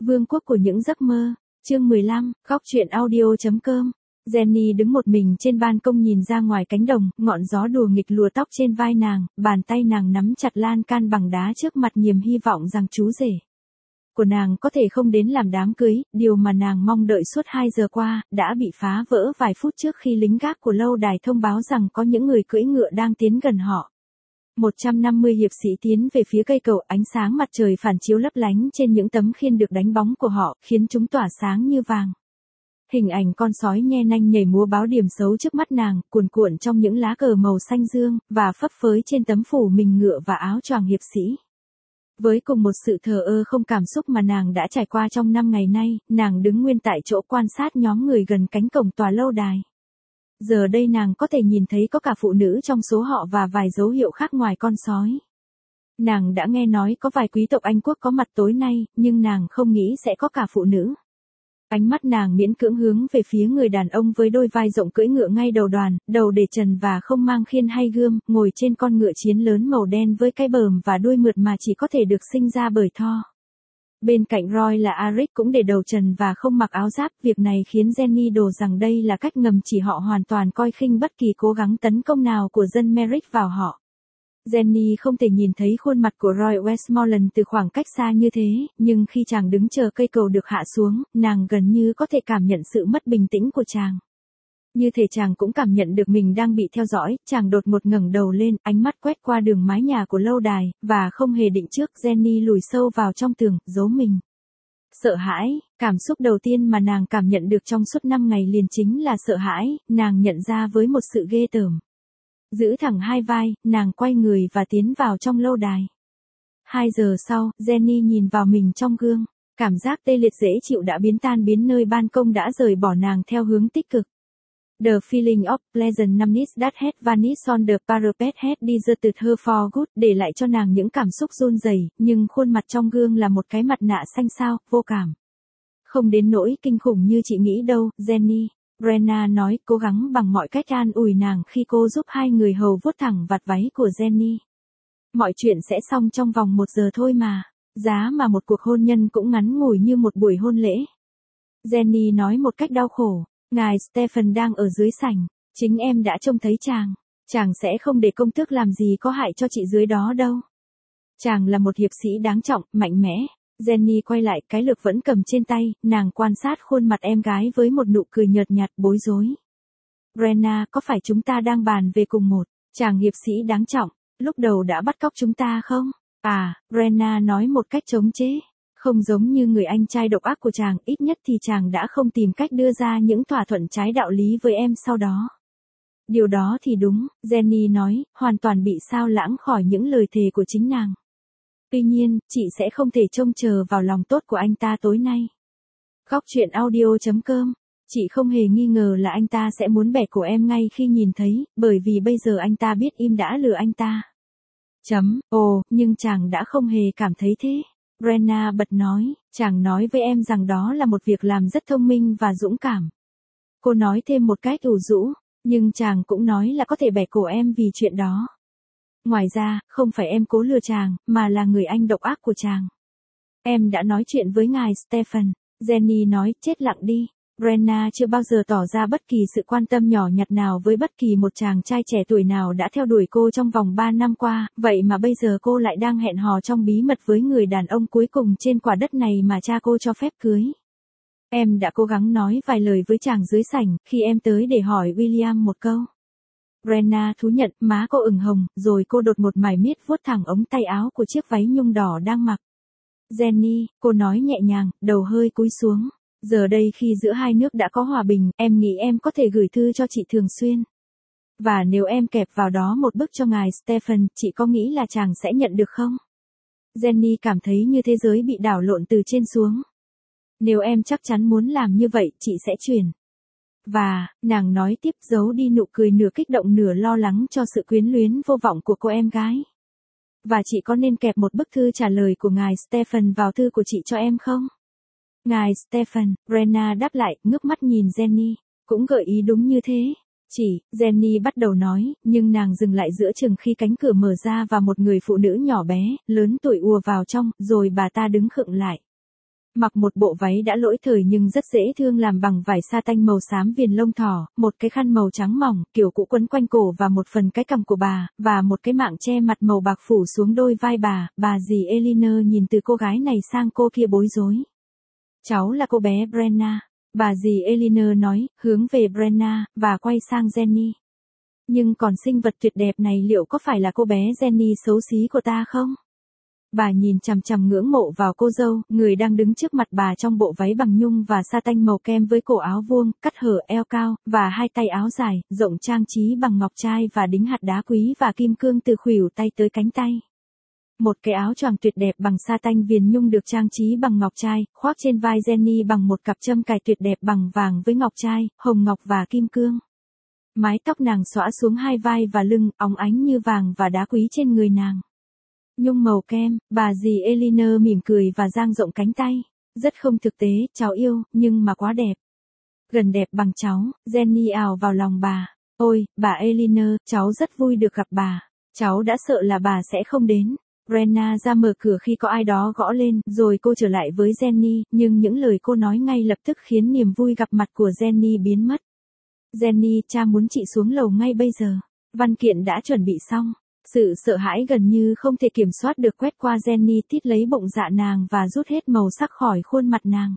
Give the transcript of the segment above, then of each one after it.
Vương quốc của những giấc mơ. Chương 15, Góc truyện audio.com. Jenny đứng một mình trên ban công nhìn ra ngoài cánh đồng, ngọn gió đùa nghịch lùa tóc trên vai nàng, bàn tay nàng nắm chặt lan can bằng đá trước mặt niềm hy vọng rằng chú rể của nàng có thể không đến làm đám cưới, điều mà nàng mong đợi suốt 2 giờ qua, đã bị phá vỡ vài phút trước khi lính gác của lâu đài thông báo rằng có những người cưỡi ngựa đang tiến gần họ. 150 hiệp sĩ tiến về phía cây cầu, ánh sáng mặt trời phản chiếu lấp lánh trên những tấm khiên được đánh bóng của họ, khiến chúng tỏa sáng như vàng. Hình ảnh con sói nhe nanh nhảy múa báo điểm xấu trước mắt nàng, cuồn cuộn trong những lá cờ màu xanh dương, và phấp phới trên tấm phủ mình ngựa và áo choàng hiệp sĩ. Với cùng một sự thờ ơ không cảm xúc mà nàng đã trải qua trong 5 ngày nay, nàng đứng nguyên tại chỗ quan sát nhóm người gần cánh cổng tòa lâu đài. Giờ đây nàng có thể nhìn thấy có cả phụ nữ trong số họ và vài dấu hiệu khác ngoài con sói. Nàng đã nghe nói có vài quý tộc Anh quốc có mặt tối nay, nhưng nàng không nghĩ sẽ có cả phụ nữ. Ánh mắt nàng miễn cưỡng hướng về phía người đàn ông với đôi vai rộng cưỡi ngựa ngay đầu đoàn, đầu để trần và không mang khiên hay gươm, ngồi trên con ngựa chiến lớn màu đen với cái bờm và đuôi mượt mà chỉ có thể được sinh ra bởi Thor. Bên cạnh Roy là Arik cũng để đầu trần và không mặc áo giáp, việc này khiến Jenny đổ rằng đây là cách ngầm chỉ họ hoàn toàn coi khinh bất kỳ cố gắng tấn công nào của dân Merrick vào họ. Jenny không thể nhìn thấy khuôn mặt của Roy Westmoreland từ khoảng cách xa như thế, nhưng khi chàng đứng chờ cây cầu được hạ xuống, nàng gần như có thể cảm nhận sự mất bình tĩnh của chàng. Như thể chàng cũng cảm nhận được mình đang bị theo dõi, chàng đột ngột ngẩng đầu lên, ánh mắt quét qua đường mái nhà của lâu đài, và không hề định trước, Jenny lùi sâu vào trong tường, giấu mình. Sợ hãi, cảm xúc đầu tiên mà nàng cảm nhận được trong suốt 5 ngày liền chính là sợ hãi, nàng nhận ra với một sự ghê tởm. Giữ thẳng hai vai, nàng quay người và tiến vào trong lâu đài. 2 giờ sau, Jenny nhìn vào mình trong gương, cảm giác tê liệt dễ chịu đã biến tan biến nơi ban công đã rời bỏ nàng theo hướng tích cực. The feeling of pleasant numbness that had vanished on the parapet had deserted her for good, để lại cho nàng những cảm xúc run rẩy, nhưng khuôn mặt trong gương là một cái mặt nạ xanh xao, vô cảm. Không đến nỗi kinh khủng như chị nghĩ đâu, Jenny. Brenna nói, cố gắng bằng mọi cách an ủi nàng khi cô giúp hai người hầu vuốt thẳng vạt váy của Jenny. Mọi chuyện sẽ xong trong vòng 1 giờ thôi mà. Giá mà một cuộc hôn nhân cũng ngắn ngủi như một buổi hôn lễ. Jenny nói một cách đau khổ. Ngài Stephen đang ở dưới sảnh. Chính em đã trông thấy chàng. Chàng sẽ không để công tước làm gì có hại cho chị dưới đó đâu. Chàng là một hiệp sĩ đáng trọng, mạnh mẽ. Jenny quay lại, cái lược vẫn cầm trên tay, nàng quan sát khuôn mặt em gái với một nụ cười nhợt nhạt bối rối. Brenna, có phải chúng ta đang bàn về cùng một chàng hiệp sĩ đáng trọng, lúc đầu đã bắt cóc chúng ta không? À, Brenna nói một cách chống chế. Không giống như người anh trai độc ác của chàng, ít nhất thì chàng đã không tìm cách đưa ra những thỏa thuận trái đạo lý với em sau đó. Điều đó thì đúng, Jenny nói, hoàn toàn bị sao lãng khỏi những lời thề của chính nàng. Tuy nhiên, chị sẽ không thể trông chờ vào lòng tốt của anh ta tối nay. Góc truyện audio.com. Chị không hề nghi ngờ là anh ta sẽ muốn bẻ cổ em ngay khi nhìn thấy, bởi vì bây giờ anh ta biết im đã lừa anh ta. Ồ, nhưng chàng đã không hề cảm thấy thế. Brenna bật nói, chàng nói với em rằng đó là một việc làm rất thông minh và dũng cảm. Cô nói thêm một cách ủ rũ, nhưng chàng cũng nói là có thể bẻ cổ em vì chuyện đó. Ngoài ra, không phải em cố lừa chàng, mà là người anh độc ác của chàng. Em đã nói chuyện với ngài Stephen. Jenny nói, chết lặng đi. Brenna chưa bao giờ tỏ ra bất kỳ sự quan tâm nhỏ nhặt nào với bất kỳ một chàng trai trẻ tuổi nào đã theo đuổi cô trong vòng 3 năm qua, vậy mà bây giờ cô lại đang hẹn hò trong bí mật với người đàn ông cuối cùng trên quả đất này mà cha cô cho phép cưới. Em đã cố gắng nói vài lời với chàng dưới sảnh, khi em tới để hỏi William một câu. Brenna thú nhận, má cô ửng hồng, rồi cô đột ngột mải miết vuốt thẳng ống tay áo của chiếc váy nhung đỏ đang mặc. Jenny, cô nói nhẹ nhàng, đầu hơi cúi xuống. Giờ đây khi giữa hai nước đã có hòa bình, em nghĩ em có thể gửi thư cho chị thường xuyên. Và nếu em kẹp vào đó một bức cho ngài Stephen, chị có nghĩ là chàng sẽ nhận được không? Jenny cảm thấy như thế giới bị đảo lộn từ trên xuống. Nếu em chắc chắn muốn làm như vậy, chị sẽ chuyển. Và, nàng nói tiếp, giấu đi nụ cười nửa kích động nửa lo lắng cho sự quyến luyến vô vọng của cô em gái. Và chị có nên kẹp một bức thư trả lời của ngài Stephen vào thư của chị cho em không? Ngài Stephen, Brenna đáp lại, ngước mắt nhìn Jenny. Cũng gợi ý đúng như thế. Jenny bắt đầu nói, nhưng nàng dừng lại giữa chừng khi cánh cửa mở ra và một người phụ nữ nhỏ bé, lớn tuổi ùa vào trong, rồi bà ta đứng khựng lại. Mặc một bộ váy đã lỗi thời nhưng rất dễ thương làm bằng vải sa tanh màu xám viền lông thỏ, một cái khăn màu trắng mỏng, kiểu cũ quấn quanh cổ và một phần cái cằm của bà, và một cái mạng che mặt màu bạc phủ xuống đôi vai bà dì Eleanor nhìn từ cô gái này sang cô kia bối rối. Cháu là cô bé Brenna, bà dì Eleanor nói, hướng về Brenna, và quay sang Jenny. Nhưng còn sinh vật tuyệt đẹp này liệu có phải là cô bé Jenny xấu xí của ta không? Bà nhìn chằm chằm ngưỡng mộ vào cô dâu, người đang đứng trước mặt bà trong bộ váy bằng nhung và sa tanh màu kem với cổ áo vuông, cắt hở eo cao, và hai tay áo dài, rộng trang trí bằng ngọc trai và đính hạt đá quý và kim cương từ khuỷu tay tới cánh tay. Một cái áo choàng tuyệt đẹp bằng sa tanh viền nhung được trang trí bằng ngọc trai, khoác trên vai Jenny bằng một cặp châm cài tuyệt đẹp bằng vàng với ngọc trai, hồng ngọc và kim cương. Mái tóc nàng xõa xuống hai vai và lưng, óng ánh như vàng và đá quý trên người nàng. Nhung màu kem, bà dì Eleanor mỉm cười và dang rộng cánh tay. Rất không thực tế, cháu yêu, nhưng mà quá đẹp. Gần đẹp bằng cháu, Jenny ào vào lòng bà. Ôi, bà Eleanor, cháu rất vui được gặp bà. Cháu đã sợ là bà sẽ không đến. Brenna ra mở cửa khi có ai đó gõ lên, rồi cô trở lại với Jenny, nhưng những lời cô nói ngay lập tức khiến niềm vui gặp mặt của Jenny biến mất. Jenny, cha muốn chị xuống lầu ngay bây giờ. Văn kiện đã chuẩn bị xong. Sự sợ hãi gần như không thể kiểm soát được quét qua Jenny tít lấy bụng dạ nàng và rút hết màu sắc khỏi khuôn mặt nàng.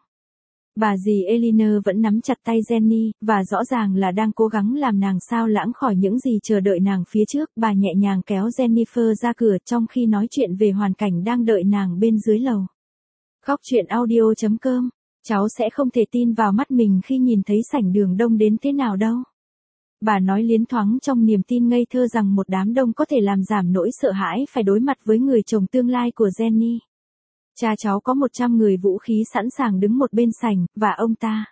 Bà dì Eleanor vẫn nắm chặt tay Jenny, và rõ ràng là đang cố gắng làm nàng sao lãng khỏi những gì chờ đợi nàng phía trước. Bà nhẹ nhàng kéo Jennifer ra cửa trong khi nói chuyện về hoàn cảnh đang đợi nàng bên dưới lầu. Khóc chuyện audio.com. Cháu sẽ không thể tin vào mắt mình khi nhìn thấy sảnh đường đông đến thế nào đâu. Bà nói liến thoáng trong niềm tin ngây thơ rằng một đám đông có thể làm giảm nỗi sợ hãi phải đối mặt với người chồng tương lai của Jenny. Cha cháu có 100 người vũ khí sẵn sàng đứng một bên sảnh, và ông ta.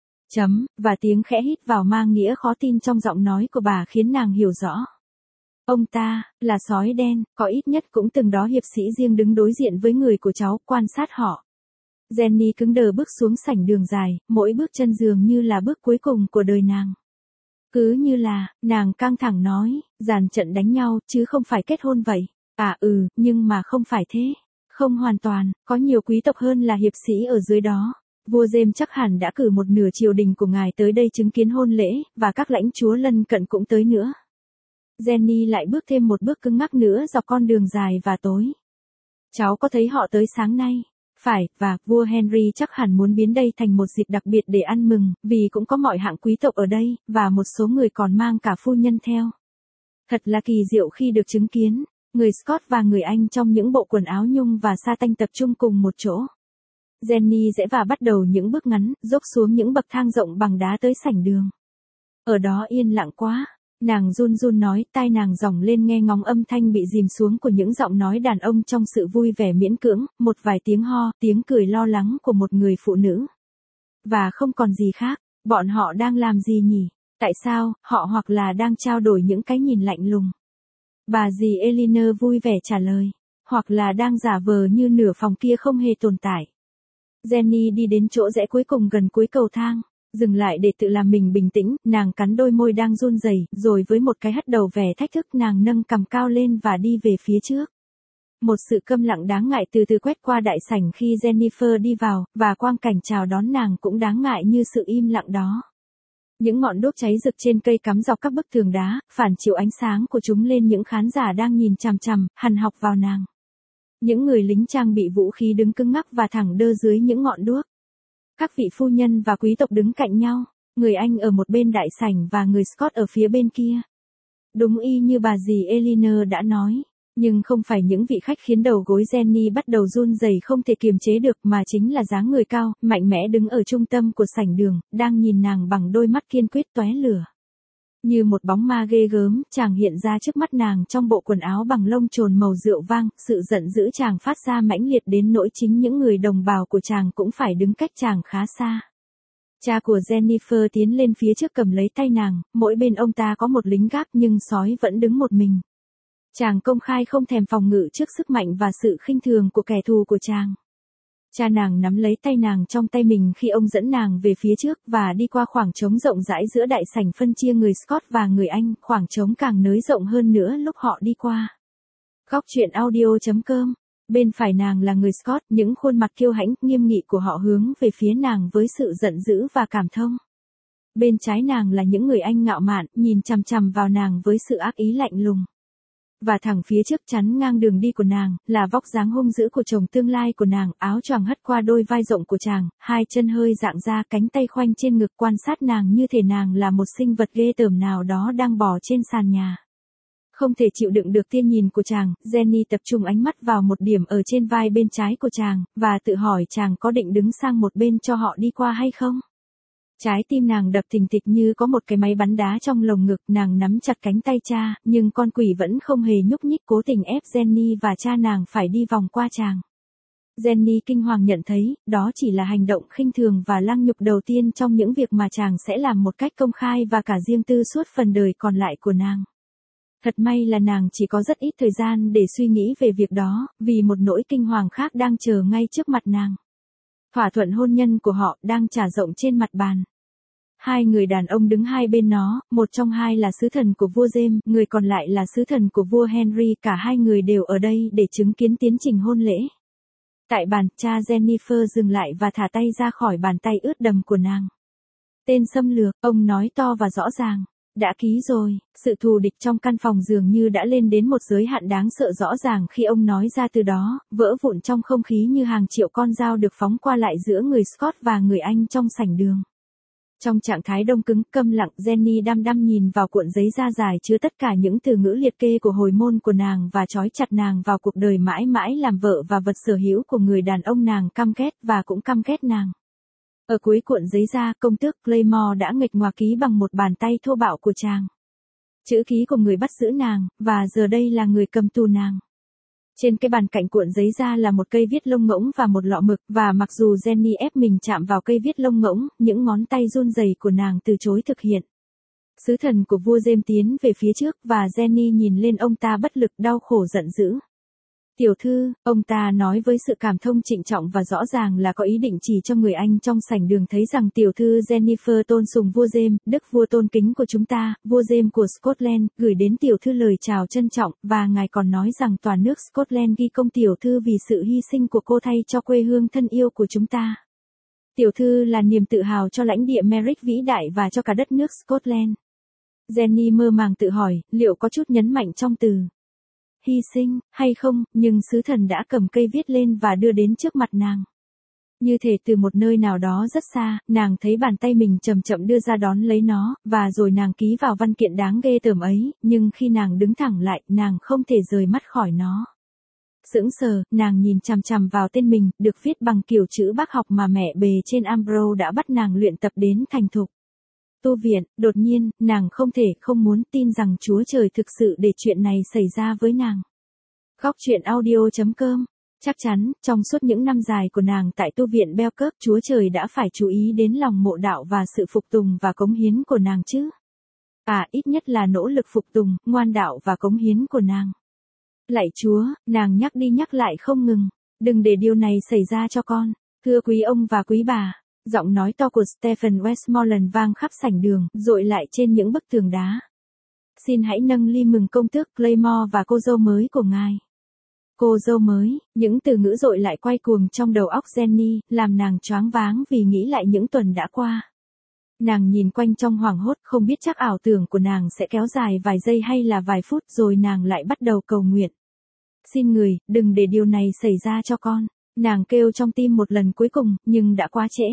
Và tiếng khẽ hít vào mang nghĩa khó tin trong giọng nói của bà khiến nàng hiểu rõ. Ông ta, là sói đen, có ít nhất cũng từng đó hiệp sĩ riêng đứng đối diện với người của cháu, quan sát họ. Jenny cứng đờ bước xuống sảnh đường dài, mỗi bước chân dường như là bước cuối cùng của đời nàng. Cứ như là, nàng căng thẳng nói, dàn trận đánh nhau, chứ không phải kết hôn vậy. Nhưng mà không phải thế. Không hoàn toàn, có nhiều quý tộc hơn là hiệp sĩ ở dưới đó. Vua James chắc hẳn đã cử một nửa triều đình của ngài tới đây chứng kiến hôn lễ, và các lãnh chúa lân cận cũng tới nữa. Jenny lại bước thêm một bước cứng ngắc nữa dọc con đường dài và tối. Cháu có thấy họ tới sáng nay? Phải, và vua Henry chắc hẳn muốn biến đây thành một dịp đặc biệt để ăn mừng, vì cũng có mọi hạng quý tộc ở đây, và một số người còn mang cả phu nhân theo. Thật là kỳ diệu khi được chứng kiến, người Scott và người Anh trong những bộ quần áo nhung và sa tanh tập trung cùng một chỗ. Jenny rẽ vào bắt đầu những bước ngắn, dốc xuống những bậc thang rộng bằng đá tới sảnh đường. Ở đó yên lặng quá. Nàng run run nói, tai nàng dòng lên nghe ngóng âm thanh bị dìm xuống của những giọng nói đàn ông trong sự vui vẻ miễn cưỡng, một vài tiếng ho, tiếng cười lo lắng của một người phụ nữ. Và không còn gì khác, bọn họ đang làm gì nhỉ? Tại sao, họ hoặc là đang trao đổi những cái nhìn lạnh lùng? Bà dì Eleanor vui vẻ trả lời, hoặc là đang giả vờ như nửa phòng kia không hề tồn tại. Jenny đi đến chỗ rẽ cuối cùng gần cuối cầu thang. Dừng lại để tự làm mình bình tĩnh, nàng cắn đôi môi đang run rẩy, rồi với một cái hất đầu vẻ thách thức nàng nâng cằm cao lên và đi về phía trước. Một sự câm lặng đáng ngại từ từ quét qua đại sảnh khi Jennifer đi vào, và quang cảnh chào đón nàng cũng đáng ngại như sự im lặng đó. Những ngọn đuốc cháy rực trên cây cắm dọc các bức tường đá, phản chiếu ánh sáng của chúng lên những khán giả đang nhìn chằm chằm, hằn học vào nàng. Những người lính trang bị vũ khí đứng cứng ngắc và thẳng đơ dưới những ngọn đuốc. Các vị phu nhân và quý tộc đứng cạnh nhau, người Anh ở một bên đại sảnh và người Scott ở phía bên kia. Đúng y như bà dì Eleanor đã nói, nhưng không phải những vị khách khiến đầu gối Jenny bắt đầu run rẩy không thể kiềm chế được mà chính là dáng người cao, mạnh mẽ đứng ở trung tâm của sảnh đường, đang nhìn nàng bằng đôi mắt kiên quyết tóe lửa. Như một bóng ma ghê gớm, chàng hiện ra trước mắt nàng trong bộ quần áo bằng lông trồn màu rượu vang, sự giận dữ chàng phát ra mãnh liệt đến nỗi chính những người đồng bào của chàng cũng phải đứng cách chàng khá xa. Cha của Jennifer tiến lên phía trước cầm lấy tay nàng, mỗi bên ông ta có một lính gác nhưng sói vẫn đứng một mình. Chàng công khai không thèm phòng ngự trước sức mạnh và sự khinh thường của kẻ thù của chàng. Cha nàng nắm lấy tay nàng trong tay mình khi ông dẫn nàng về phía trước và đi qua khoảng trống rộng rãi giữa đại sảnh phân chia người Scott và người Anh, khoảng trống càng nới rộng hơn nữa lúc họ đi qua. Khóc chuyện audio.com Bên phải nàng là người Scott, những khuôn mặt kiêu hãnh, nghiêm nghị của họ hướng về phía nàng với sự giận dữ và cảm thông. Bên trái nàng là những người Anh ngạo mạn, nhìn chằm chằm vào nàng với sự ác ý lạnh lùng. Và thẳng phía trước chắn ngang đường đi của nàng, là vóc dáng hung dữ của chồng tương lai của nàng, áo choàng hất qua đôi vai rộng của chàng, hai chân hơi dạng ra, cánh tay khoanh trên ngực, quan sát nàng như thể nàng là một sinh vật ghê tởm nào đó đang bò trên sàn nhà. Không thể chịu đựng được tia nhìn của chàng, Jenny tập trung ánh mắt vào một điểm ở trên vai bên trái của chàng, và tự hỏi chàng có định đứng sang một bên cho họ đi qua hay không. Trái tim nàng đập thình thịch như có một cái máy bắn đá trong lồng ngực, nàng nắm chặt cánh tay cha, nhưng con quỷ vẫn không hề nhúc nhích, cố tình ép Jenny và cha nàng phải đi vòng qua chàng. Jenny kinh hoàng nhận thấy, đó chỉ là hành động khinh thường và lăng nhục đầu tiên trong những việc mà chàng sẽ làm một cách công khai và cả riêng tư suốt phần đời còn lại của nàng. Thật may là nàng chỉ có rất ít thời gian để suy nghĩ về việc đó, vì một nỗi kinh hoàng khác đang chờ ngay trước mặt nàng. Thỏa thuận hôn nhân của họ đang trải rộng trên mặt bàn. Hai người đàn ông đứng hai bên nó, một trong hai là sứ thần của vua James, người còn lại là sứ thần của vua Henry, cả hai người đều ở đây để chứng kiến tiến trình hôn lễ. Tại bàn, cha Jennifer dừng lại và thả tay ra khỏi bàn tay ướt đầm của nàng. Tên xâm lược, ông nói to và rõ ràng. Đã ký rồi, sự thù địch trong căn phòng dường như đã lên đến một giới hạn đáng sợ rõ ràng khi ông nói ra từ đó, vỡ vụn trong không khí như hàng triệu con dao được phóng qua lại giữa người Scott và người Anh trong sảnh đường. Trong trạng thái đông cứng, câm lặng, Jenny đăm đăm nhìn vào cuộn giấy da dài chứa tất cả những từ ngữ liệt kê của hồi môn của nàng và trói chặt nàng vào cuộc đời mãi mãi làm vợ và vật sở hữu của người đàn ông nàng căm ghét và cũng căm ghét nàng. Ở cuối cuộn giấy da, công tước Claymore đã nghịch ngoạc ký bằng một bàn tay thô bạo của chàng. Chữ ký của người bắt giữ nàng, và giờ đây là người cầm tù nàng. Trên cái bàn cạnh cuộn giấy da là một cây viết lông ngỗng và một lọ mực, và mặc dù Jenny ép mình chạm vào cây viết lông ngỗng, những ngón tay run rẩy của nàng từ chối thực hiện. Sứ thần của vua James tiến về phía trước, và Jenny nhìn lên ông ta bất lực, đau khổ, giận dữ. Tiểu thư, ông ta nói với sự cảm thông trịnh trọng và rõ ràng là có ý định chỉ cho người Anh trong sảnh đường thấy rằng tiểu thư Jennifer tôn sùng vua James, đức vua tôn kính của chúng ta, vua James của Scotland, gửi đến tiểu thư lời chào trân trọng, và ngài còn nói rằng toàn nước Scotland ghi công tiểu thư vì sự hy sinh của cô thay cho quê hương thân yêu của chúng ta. Tiểu thư là niềm tự hào cho lãnh địa Merrick vĩ đại và cho cả đất nước Scotland. Jenny mơ màng tự hỏi, liệu có chút nhấn mạnh trong từ hy sinh, hay không, nhưng sứ thần đã cầm cây viết lên và đưa đến trước mặt nàng. Như thể từ một nơi nào đó rất xa, nàng thấy bàn tay mình chậm chậm đưa ra đón lấy nó, và rồi nàng ký vào văn kiện đáng ghê tởm ấy, nhưng khi nàng đứng thẳng lại, nàng không thể rời mắt khỏi nó. Sững sờ, nàng nhìn chằm chằm vào tên mình, được viết bằng kiểu chữ bác học mà mẹ bề trên Ambro đã bắt nàng luyện tập đến thành thục. Tu viện, đột nhiên, nàng không muốn tin rằng Chúa Trời thực sự để chuyện này xảy ra với nàng. Góc truyện audio.com. Chắc chắn, trong suốt những năm dài của nàng tại tu viện Belkirk, Chúa Trời đã phải chú ý đến lòng mộ đạo và sự phục tùng và cống hiến của nàng chứ. Ít nhất là nỗ lực phục tùng, ngoan đạo và cống hiến của nàng. Lạy Chúa, nàng nhắc đi nhắc lại không ngừng. Đừng để điều này xảy ra cho con. Thưa quý ông và quý bà. Giọng nói to của Stephen Westmoreland vang khắp sảnh đường, dội lại trên những bức tường đá. Xin hãy nâng ly mừng công tước Claymore và cô dâu mới của ngài. Cô dâu mới, những từ ngữ dội lại quay cuồng trong đầu óc Jenny, làm nàng choáng váng vì nghĩ lại những tuần đã qua. Nàng nhìn quanh trong hoảng hốt, không biết chắc ảo tưởng của nàng sẽ kéo dài vài giây hay là vài phút, rồi nàng lại bắt đầu cầu nguyện. Xin người, đừng để điều này xảy ra cho con. Nàng kêu trong tim một lần cuối cùng, nhưng đã quá trễ.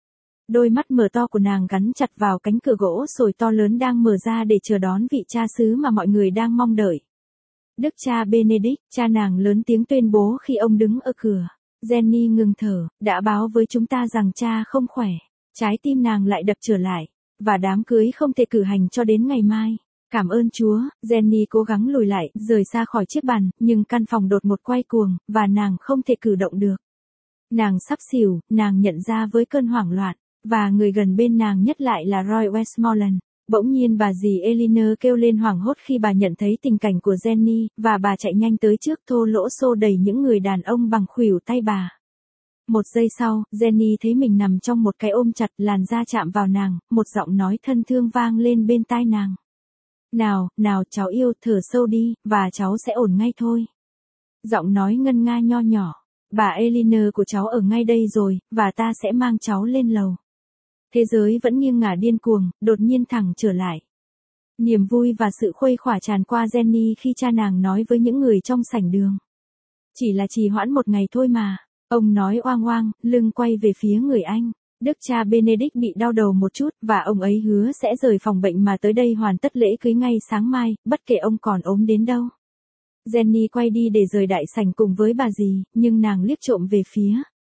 Đôi mắt mở to của nàng gắn chặt vào cánh cửa gỗ sồi to lớn đang mở ra để chờ đón vị cha xứ mà mọi người đang mong đợi. Đức cha Benedict, cha nàng lớn tiếng tuyên bố khi ông đứng ở cửa. Jenny ngừng thở, đã báo với chúng ta rằng cha không khỏe. Trái tim nàng lại đập trở lại, và đám cưới không thể cử hành cho đến ngày mai. Cảm ơn Chúa, Jenny cố gắng lùi lại, rời xa khỏi chiếc bàn, nhưng căn phòng đột ngột quay cuồng, và nàng không thể cử động được. Nàng sắp xỉu, nàng nhận ra với cơn hoảng loạn, và người gần bên nàng nhất lại là Roy Westmoreland. Bỗng nhiên bà dì Eleanor kêu lên hoảng hốt khi bà nhận thấy tình cảnh của Jenny, và bà chạy nhanh tới trước, thô lỗ xô đẩy những người đàn ông bằng khuỷu tay bà. Một giây sau, Jenny thấy mình nằm trong một cái ôm chặt, làn da chạm vào nàng, một giọng nói thân thương vang lên bên tai nàng. Nào, cháu yêu, thở sâu đi, và cháu sẽ ổn ngay thôi. Giọng nói ngân nga nho nhỏ. Bà Eleanor của cháu ở ngay đây rồi, và ta sẽ mang cháu lên lầu. Thế giới vẫn nghiêng ngả điên cuồng, đột nhiên thẳng trở lại. Niềm vui và sự khuây khỏa tràn qua Jenny khi cha nàng nói với những người trong sảnh đường. Chỉ là trì hoãn một ngày thôi mà. Ông nói oang oang, lưng quay về phía người anh. Đức cha Benedict bị đau đầu một chút, và ông ấy hứa sẽ rời phòng bệnh mà tới đây hoàn tất lễ cưới ngay sáng mai, bất kể ông còn ốm đến đâu. Jenny quay đi để rời đại sảnh cùng với bà dì, nhưng nàng liếc trộm về phía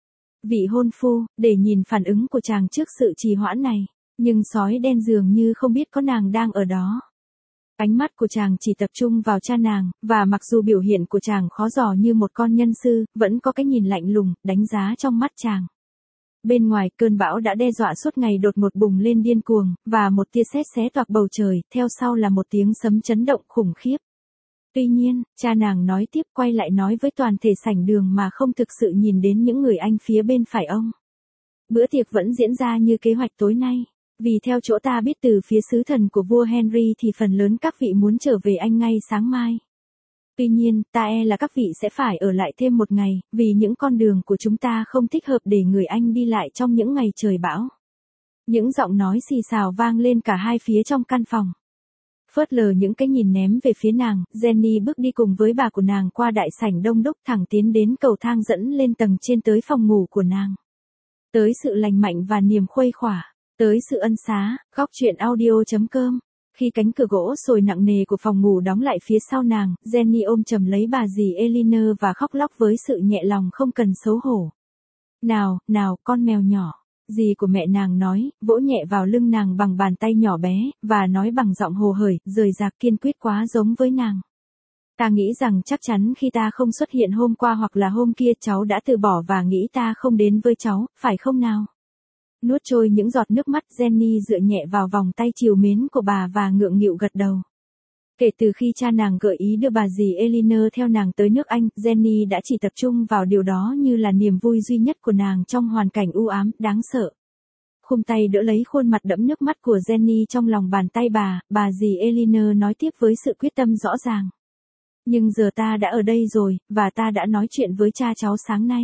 vị hôn phu, để nhìn phản ứng của chàng trước sự trì hoãn này. Nhưng sói đen dường như không biết có nàng đang ở đó. Ánh mắt của chàng chỉ tập trung vào cha nàng, và mặc dù biểu hiện của chàng khó dò như một con nhân sư, vẫn có cái nhìn lạnh lùng, đánh giá trong mắt chàng. Bên ngoài, cơn bão đã đe dọa suốt ngày đột ngột bùng lên điên cuồng, và một tia sét xé toạc bầu trời, theo sau là một tiếng sấm chấn động khủng khiếp. Tuy nhiên, cha nàng nói tiếp, quay lại nói với toàn thể sảnh đường mà không thực sự nhìn đến những người anh phía bên phải ông. Bữa tiệc vẫn diễn ra như kế hoạch tối nay. Vì theo chỗ ta biết từ phía sứ thần của vua Henry thì phần lớn các vị muốn trở về Anh ngay sáng mai. Tuy nhiên, ta e là các vị sẽ phải ở lại thêm một ngày, vì những con đường của chúng ta không thích hợp để người Anh đi lại trong những ngày trời bão. Những giọng nói xì xào vang lên cả hai phía trong căn phòng. Phớt lờ những cái nhìn ném về phía nàng, Jenny bước đi cùng với bà của nàng qua đại sảnh đông đúc thẳng tiến đến cầu thang dẫn lên tầng trên tới phòng ngủ của nàng. Tới sự lành mạnh và niềm khuây khỏa. Tới sự ân xá, góc chuyện audio.com. Khi cánh cửa gỗ sồi nặng nề của phòng ngủ đóng lại phía sau nàng, Jenny ôm chầm lấy bà dì Eleanor và khóc lóc với sự nhẹ lòng không cần xấu hổ. Nào, nào, con mèo nhỏ. Dì của mẹ nàng nói, vỗ nhẹ vào lưng nàng bằng bàn tay nhỏ bé, và nói bằng giọng hồ hởi, rời rạc kiên quyết quá giống với nàng. Ta nghĩ rằng chắc chắn khi ta không xuất hiện hôm qua hoặc là hôm kia cháu đã từ bỏ và nghĩ ta không đến với cháu, phải không nào? Nuốt trôi những giọt nước mắt, Jenny dựa nhẹ vào vòng tay trìu mến của bà và ngượng nghịu gật đầu. Kể từ khi cha nàng gợi ý đưa bà dì Eleanor theo nàng tới nước Anh, Jenny đã chỉ tập trung vào điều đó như là niềm vui duy nhất của nàng trong hoàn cảnh u ám, đáng sợ. Khum tay đỡ lấy khuôn mặt đẫm nước mắt của Jenny trong lòng bàn tay bà dì Eleanor nói tiếp với sự quyết tâm rõ ràng. Nhưng giờ ta đã ở đây rồi, và ta đã nói chuyện với cha cháu sáng nay.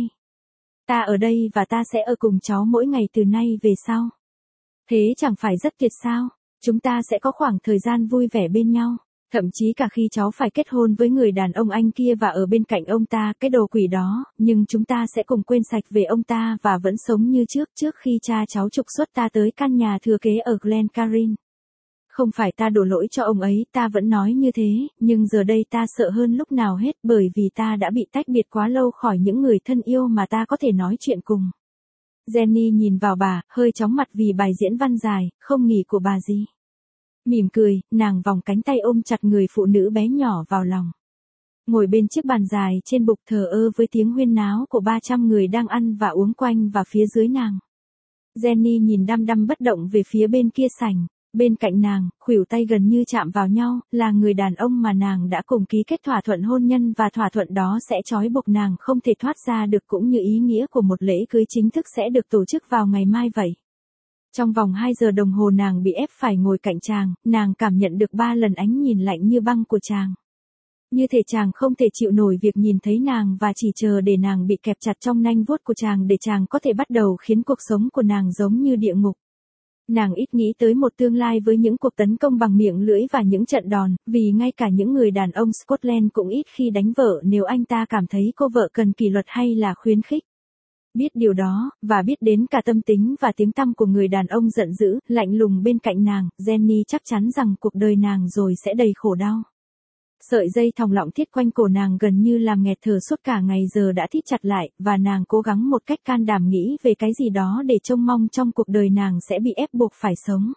Ta ở đây và ta sẽ ở cùng cháu mỗi ngày từ nay về sau. Thế chẳng phải rất tuyệt sao? Chúng ta sẽ có khoảng thời gian vui vẻ bên nhau. Thậm chí cả khi cháu phải kết hôn với người đàn ông Anh kia và ở bên cạnh ông ta, cái đồ quỷ đó, nhưng chúng ta sẽ cùng quên sạch về ông ta và vẫn sống như trước khi cha cháu trục xuất ta tới căn nhà thừa kế ở Glencairn. Không phải ta đổ lỗi cho ông ấy, ta vẫn nói như thế, nhưng giờ đây ta sợ hơn lúc nào hết bởi vì ta đã bị tách biệt quá lâu khỏi những người thân yêu mà ta có thể nói chuyện cùng. Jenny nhìn vào bà, hơi chóng mặt vì bài diễn văn dài, không nghỉ của bà gì. Mỉm cười, nàng vòng cánh tay ôm chặt người phụ nữ bé nhỏ vào lòng. Ngồi bên chiếc bàn dài trên bục thờ ơ với tiếng huyên náo của 300 người đang ăn và uống quanh và phía dưới nàng. Jenny nhìn đăm đăm bất động về phía bên kia sảnh. Bên cạnh nàng, khuỷu tay gần như chạm vào nhau, là người đàn ông mà nàng đã cùng ký kết thỏa thuận hôn nhân và thỏa thuận đó sẽ trói buộc nàng không thể thoát ra được cũng như ý nghĩa của một lễ cưới chính thức sẽ được tổ chức vào ngày mai vậy. Trong vòng 2 giờ đồng hồ nàng bị ép phải ngồi cạnh chàng, nàng cảm nhận được 3 lần ánh nhìn lạnh như băng của chàng. Như thể chàng không thể chịu nổi việc nhìn thấy nàng và chỉ chờ để nàng bị kẹp chặt trong nanh vuốt của chàng để chàng có thể bắt đầu khiến cuộc sống của nàng giống như địa ngục. Nàng ít nghĩ tới một tương lai với những cuộc tấn công bằng miệng lưỡi và những trận đòn, vì ngay cả những người đàn ông Scotland cũng ít khi đánh vợ nếu anh ta cảm thấy cô vợ cần kỷ luật hay là khuyến khích. Biết điều đó, và biết đến cả tâm tính và tiếng tăm của người đàn ông giận dữ, lạnh lùng bên cạnh nàng, Jenny chắc chắn rằng cuộc đời nàng rồi sẽ đầy khổ đau. Sợi dây thòng lọng thiết quanh cổ nàng gần như làm nghẹt thở suốt cả ngày giờ đã thít chặt lại, và nàng cố gắng một cách can đảm nghĩ về cái gì đó để trông mong trong cuộc đời nàng sẽ bị ép buộc phải sống.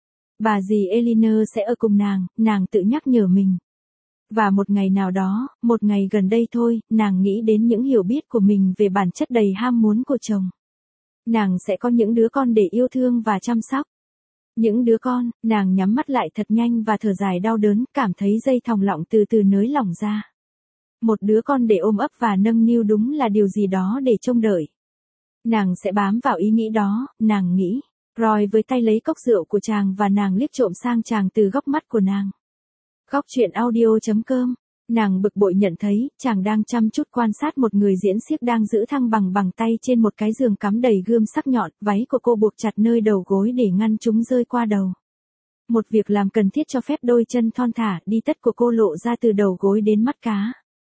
Bà dì Eleanor sẽ ở cùng nàng tự nhắc nhở mình. Và một ngày nào đó, một ngày gần đây thôi, nàng nghĩ đến những hiểu biết của mình về bản chất đầy ham muốn của chồng. Nàng sẽ có những đứa con để yêu thương và chăm sóc. Những đứa con, nàng nhắm mắt lại thật nhanh và thở dài đau đớn, cảm thấy dây thòng lọng từ từ nới lỏng ra. Một đứa con để ôm ấp và nâng niu đúng là điều gì đó để trông đợi. Nàng sẽ bám vào ý nghĩ đó, nàng nghĩ. Roy với tay lấy cốc rượu của chàng và nàng liếc trộm sang chàng từ góc mắt của nàng. Góc chuyện audio.com Nàng bực bội nhận thấy, chàng đang chăm chút quan sát một người diễn xiếc đang giữ thăng bằng bằng tay trên một cái giường cắm đầy gươm sắc nhọn, váy của cô buộc chặt nơi đầu gối để ngăn chúng rơi qua đầu. Một việc làm cần thiết cho phép đôi chân thon thả, đi tất của cô lộ ra từ đầu gối đến mắt cá.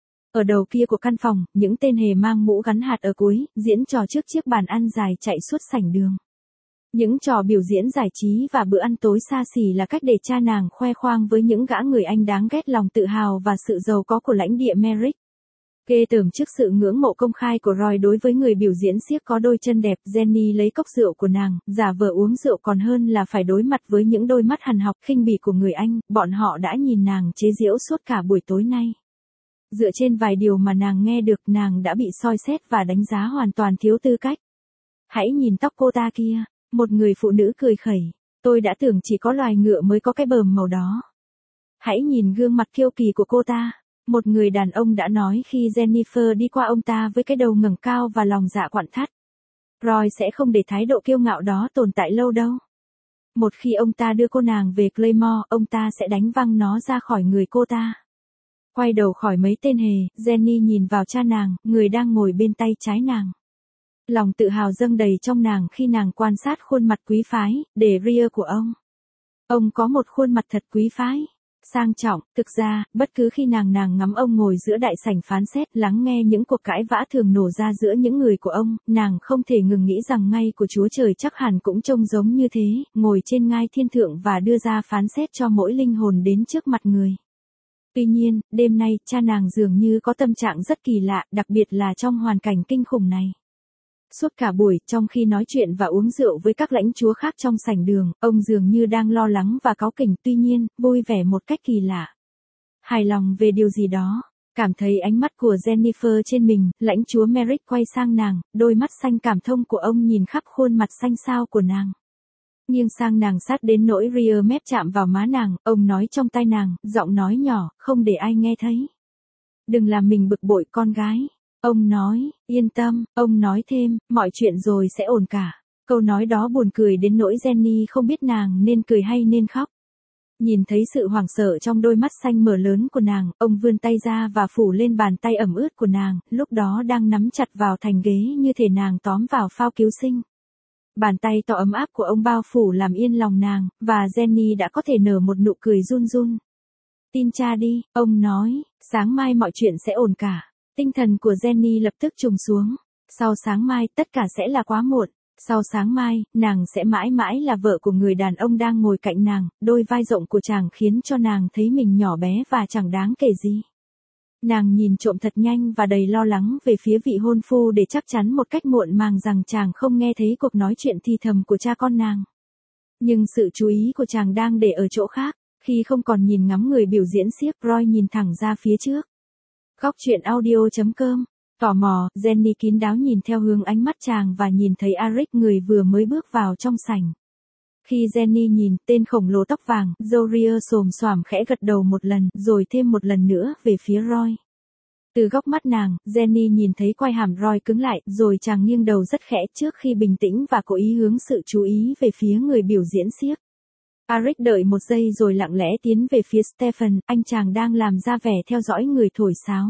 Ở đầu kia của căn phòng, những tên hề mang mũ gắn hạt ở cuối, diễn trò trước chiếc bàn ăn dài chạy suốt sảnh đường. Những trò biểu diễn giải trí và bữa ăn tối xa xỉ là cách để cha nàng khoe khoang với những gã người Anh đáng ghét lòng tự hào và sự giàu có của lãnh địa Merrick. Ghê tởm trước sự ngưỡng mộ công khai của Roy đối với người biểu diễn xiếc có đôi chân đẹp, Jenny lấy cốc rượu của nàng, giả vờ uống rượu còn hơn là phải đối mặt với những đôi mắt hằn học khinh bỉ của người Anh, bọn họ đã nhìn nàng chế giễu suốt cả buổi tối nay. Dựa trên vài điều mà nàng nghe được, nàng đã bị soi xét và đánh giá hoàn toàn thiếu tư cách. Hãy nhìn tóc cô ta kia, một người phụ nữ cười khẩy, tôi đã tưởng chỉ có loài ngựa mới có cái bờm màu đó. Hãy nhìn gương mặt kiêu kỳ của cô ta, một người đàn ông đã nói khi Jennifer đi qua ông ta với cái đầu ngẩng cao và lòng dạ quặn thắt. Roy sẽ không để thái độ kiêu ngạo đó tồn tại lâu đâu. Một khi ông ta đưa cô nàng về Claymore, ông ta sẽ đánh văng nó ra khỏi người cô ta. Quay đầu khỏi mấy tên hề, Jenny nhìn vào cha nàng, người đang ngồi bên tay trái nàng. Lòng tự hào dâng đầy trong nàng khi nàng quan sát khuôn mặt quý phái, để ria của ông. Ông có một khuôn mặt thật quý phái, sang trọng. Thực ra, bất cứ khi nàng ngắm ông ngồi giữa đại sảnh phán xét, lắng nghe những cuộc cãi vã thường nổ ra giữa những người của ông, nàng không thể ngừng nghĩ rằng ngay của Chúa Trời chắc hẳn cũng trông giống như thế, ngồi trên ngai thiên thượng và đưa ra phán xét cho mỗi linh hồn đến trước mặt người. Tuy nhiên, đêm nay, cha nàng dường như có tâm trạng rất kỳ lạ, đặc biệt là trong hoàn cảnh kinh khủng này. Suốt cả buổi, trong khi nói chuyện và uống rượu với các lãnh chúa khác trong sảnh đường, ông dường như đang lo lắng và cáu kỉnh, tuy nhiên, vui vẻ một cách kỳ lạ. Hài lòng về điều gì đó, cảm thấy ánh mắt của Jennifer trên mình, lãnh chúa Merrick quay sang nàng, đôi mắt xanh cảm thông của ông nhìn khắp khuôn mặt xanh xao của nàng. Nghiêng sang nàng sát đến nỗi ria mép chạm vào má nàng, ông nói trong tai nàng, giọng nói nhỏ, không để ai nghe thấy. Đừng làm mình bực bội con gái. Ông nói, yên tâm, ông nói thêm, mọi chuyện rồi sẽ ổn cả. Câu nói đó buồn cười đến nỗi Jenny không biết nàng nên cười hay nên khóc. Nhìn thấy sự hoảng sợ trong đôi mắt xanh mở lớn của nàng, ông vươn tay ra và phủ lên bàn tay ẩm ướt của nàng, lúc đó đang nắm chặt vào thành ghế như thể nàng tóm vào phao cứu sinh. Bàn tay to ấm áp của ông bao phủ làm yên lòng nàng, và Jenny đã có thể nở một nụ cười run run. Tin cha đi, ông nói, sáng mai mọi chuyện sẽ ổn cả. Tinh thần của Jenny lập tức trùng xuống. Sau sáng mai, tất cả sẽ là quá muộn. Sau sáng mai, nàng sẽ mãi mãi là vợ của người đàn ông đang ngồi cạnh nàng, đôi vai rộng của chàng khiến cho nàng thấy mình nhỏ bé và chẳng đáng kể gì. Nàng nhìn trộm thật nhanh và đầy lo lắng về phía vị hôn phu để chắc chắn một cách muộn màng rằng chàng không nghe thấy cuộc nói chuyện thì thầm của cha con nàng. Nhưng sự chú ý của chàng đang để ở chỗ khác, khi không còn nhìn ngắm người biểu diễn xiếc, Roy nhìn thẳng ra phía trước. Góc truyện audio.com. Tò mò, Jenny kín đáo nhìn theo hướng ánh mắt chàng và nhìn thấy Eric, người vừa mới bước vào trong sảnh. Khi Jenny nhìn, tên khổng lồ tóc vàng, Zoria xồm xoàm khẽ gật đầu một lần, rồi thêm một lần nữa về phía Roy. Từ góc mắt nàng, Jenny nhìn thấy quai hàm Roy cứng lại, rồi chàng nghiêng đầu rất khẽ trước khi bình tĩnh và cố ý hướng sự chú ý về phía người biểu diễn xiếc. Eric đợi một giây rồi lặng lẽ tiến về phía Stephen, anh chàng đang làm ra vẻ theo dõi người thổi sáo.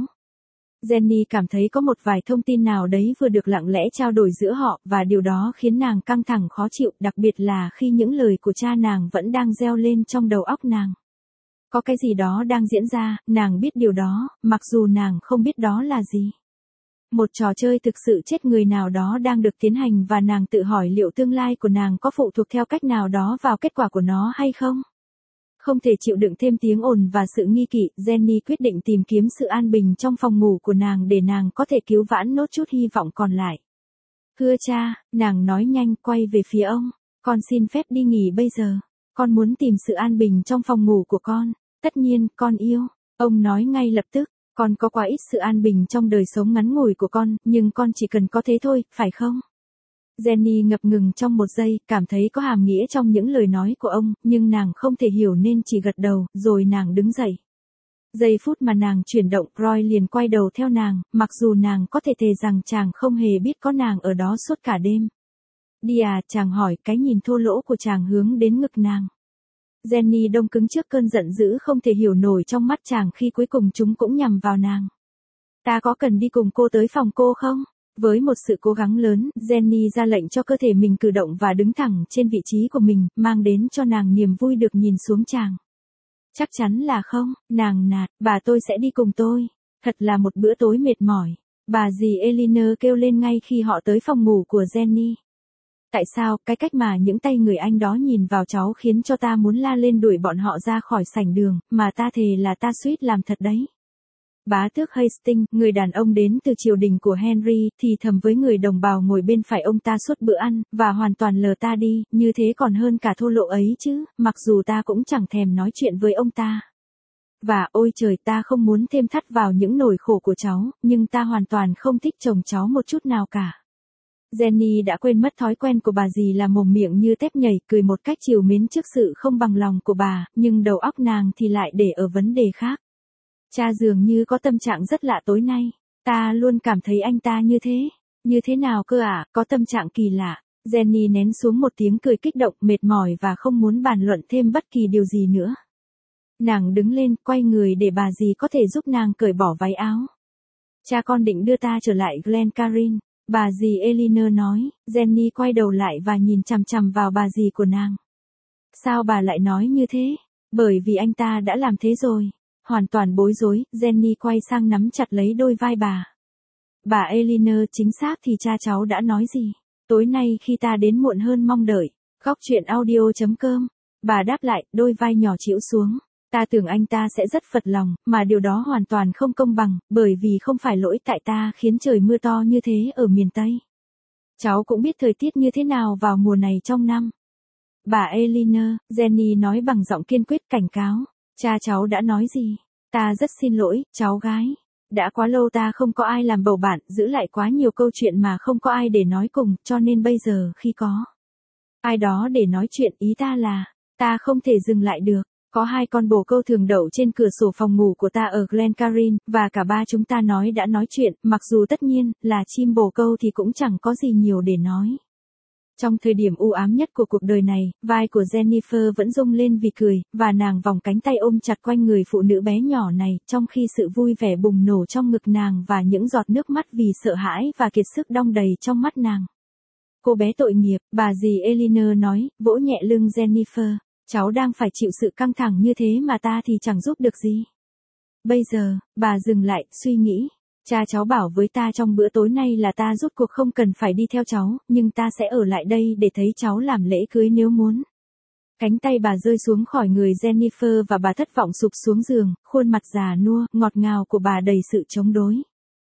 Jenny cảm thấy có một vài thông tin nào đấy vừa được lặng lẽ trao đổi giữa họ, và điều đó khiến nàng căng thẳng khó chịu, đặc biệt là khi những lời của cha nàng vẫn đang reo lên trong đầu óc nàng. Có cái gì đó đang diễn ra, nàng biết điều đó, mặc dù nàng không biết đó là gì. Một trò chơi thực sự chết người nào đó đang được tiến hành và nàng tự hỏi liệu tương lai của nàng có phụ thuộc theo cách nào đó vào kết quả của nó hay không. Không thể chịu đựng thêm tiếng ồn và sự nghi kỵ, Jenny quyết định tìm kiếm sự an bình trong phòng ngủ của nàng để nàng có thể cứu vãn nốt chút hy vọng còn lại. Thưa cha, nàng nói nhanh, quay về phía ông. Con xin phép đi nghỉ bây giờ. Con muốn tìm sự an bình trong phòng ngủ của con. Tất nhiên, con yêu. Ông nói ngay lập tức. Con có quá ít sự an bình trong đời sống ngắn ngủi của con, nhưng con chỉ cần có thế thôi, phải không? Jenny ngập ngừng trong một giây, cảm thấy có hàm nghĩa trong những lời nói của ông, nhưng nàng không thể hiểu nên chỉ gật đầu, rồi nàng đứng dậy. Giây phút mà nàng chuyển động, Roy liền quay đầu theo nàng, mặc dù nàng có thể thề rằng chàng không hề biết có nàng ở đó suốt cả đêm. Đi à, chàng hỏi, cái nhìn thô lỗ của chàng hướng đến ngực nàng. Jenny đông cứng trước cơn giận dữ không thể hiểu nổi trong mắt chàng khi cuối cùng chúng cũng nhằm vào nàng. Ta có cần đi cùng cô tới phòng cô không? Với một sự cố gắng lớn, Jenny ra lệnh cho cơ thể mình cử động và đứng thẳng trên vị trí của mình, mang đến cho nàng niềm vui được nhìn xuống chàng. Chắc chắn là không, nàng nạt, bà tôi sẽ đi cùng tôi. Thật là một bữa tối mệt mỏi. Bà dì Eleanor kêu lên ngay khi họ tới phòng ngủ của Jenny. Tại sao, cái cách mà những tay người Anh đó nhìn vào cháu khiến cho ta muốn la lên đuổi bọn họ ra khỏi sảnh đường, mà ta thề là ta suýt làm thật đấy. Bá tước Hastings, người đàn ông đến từ triều đình của Henry, thì thầm với người đồng bào ngồi bên phải ông ta suốt bữa ăn, và hoàn toàn lờ ta đi, như thế còn hơn cả thô lỗ ấy chứ, mặc dù ta cũng chẳng thèm nói chuyện với ông ta. Và ôi trời, ta không muốn thêm thắt vào những nỗi khổ của cháu, nhưng ta hoàn toàn không thích chồng cháu một chút nào cả. Jenny đã quên mất thói quen của bà dì là mồm miệng như tép nhảy, cười một cách trìu mến trước sự không bằng lòng của bà, nhưng đầu óc nàng thì lại để ở vấn đề khác. Cha dường như có tâm trạng rất lạ tối nay. Ta luôn cảm thấy anh ta như thế. Như thế nào cơ ạ, có tâm trạng kỳ lạ. Jenny nén xuống một tiếng cười kích động, mệt mỏi và không muốn bàn luận thêm bất kỳ điều gì nữa. Nàng đứng lên, quay người để bà dì có thể giúp nàng cởi bỏ váy áo. Cha con định đưa ta trở lại Glencairn, bà dì Eleanor nói. Jenny quay đầu lại và nhìn chằm chằm vào bà dì của nàng. Sao bà lại nói như thế? Bởi vì anh ta đã làm thế rồi. Hoàn toàn bối rối, Jenny quay sang nắm chặt lấy đôi vai bà. Bà Eleanor, chính xác thì cha cháu đã nói gì? Tối nay khi ta đến muộn hơn mong đợi. Góc truyện audio.com. Bà đáp lại, đôi vai nhỏ chĩu xuống. Ta tưởng anh ta sẽ rất phật lòng, mà điều đó hoàn toàn không công bằng, bởi vì không phải lỗi tại ta khiến trời mưa to như thế ở miền Tây. Cháu cũng biết thời tiết như thế nào vào mùa này trong năm. Bà Eleanor, Jenny nói bằng giọng kiên quyết, cảnh cáo. Cha cháu đã nói gì? Ta rất xin lỗi, cháu gái. Đã quá lâu ta không có ai làm bầu bạn, giữ lại quá nhiều câu chuyện mà không có ai để nói cùng, cho nên bây giờ khi có ai đó để nói chuyện, ý ta là, ta không thể dừng lại được. Có 2 con bồ câu thường đậu trên cửa sổ phòng ngủ của ta ở Glencairn, và cả ba chúng ta đã nói chuyện, mặc dù tất nhiên, là chim bồ câu thì cũng chẳng có gì nhiều để nói. Trong thời điểm u ám nhất của cuộc đời này, vai của Jennifer vẫn rung lên vì cười, và nàng vòng cánh tay ôm chặt quanh người phụ nữ bé nhỏ này, trong khi sự vui vẻ bùng nổ trong ngực nàng và những giọt nước mắt vì sợ hãi và kiệt sức đong đầy trong mắt nàng. Cô bé tội nghiệp, bà dì Eleanor nói, vỗ nhẹ lưng Jennifer. Cháu đang phải chịu sự căng thẳng như thế mà ta thì chẳng giúp được gì. Bây giờ, bà dừng lại, suy nghĩ. Cha cháu bảo với ta trong bữa tối nay là ta rốt cuộc không cần phải đi theo cháu, nhưng ta sẽ ở lại đây để thấy cháu làm lễ cưới nếu muốn. Cánh tay bà rơi xuống khỏi người Jennifer và bà thất vọng sụp xuống giường, khuôn mặt già nua, ngọt ngào của bà đầy sự chống đối.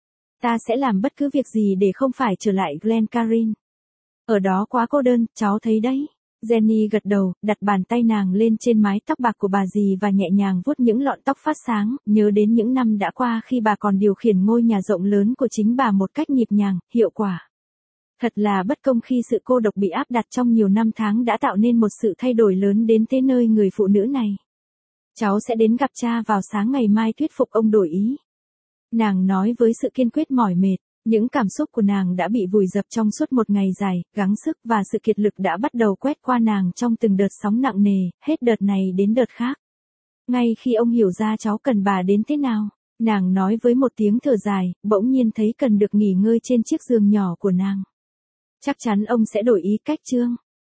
Ta sẽ làm bất cứ việc gì để không phải trở lại Glencairn. Ở đó quá cô đơn, cháu thấy đấy. Jenny gật đầu, đặt bàn tay nàng lên trên mái tóc bạc của bà dì và nhẹ nhàng vuốt những lọn tóc phát sáng, nhớ đến những năm đã qua khi bà còn điều khiển ngôi nhà rộng lớn của chính bà một cách nhịp nhàng, hiệu quả. Thật là bất công khi sự cô độc bị áp đặt trong nhiều năm tháng đã tạo nên một sự thay đổi lớn đến thế nơi người phụ nữ này. Cháu sẽ đến gặp cha vào sáng ngày mai thuyết phục ông đổi ý. Nàng nói với sự kiên quyết mỏi mệt. Những cảm xúc của nàng đã bị vùi dập trong suốt một ngày dài, gắng sức và sự kiệt lực đã bắt đầu quét qua nàng trong từng đợt sóng nặng nề, hết đợt này đến đợt khác. Ngay khi ông hiểu ra cháu cần bà đến thế nào, nàng nói với một tiếng thở dài, bỗng nhiên thấy cần được nghỉ ngơi trên chiếc giường nhỏ của nàng. Chắc chắn ông sẽ đổi ý cách chương.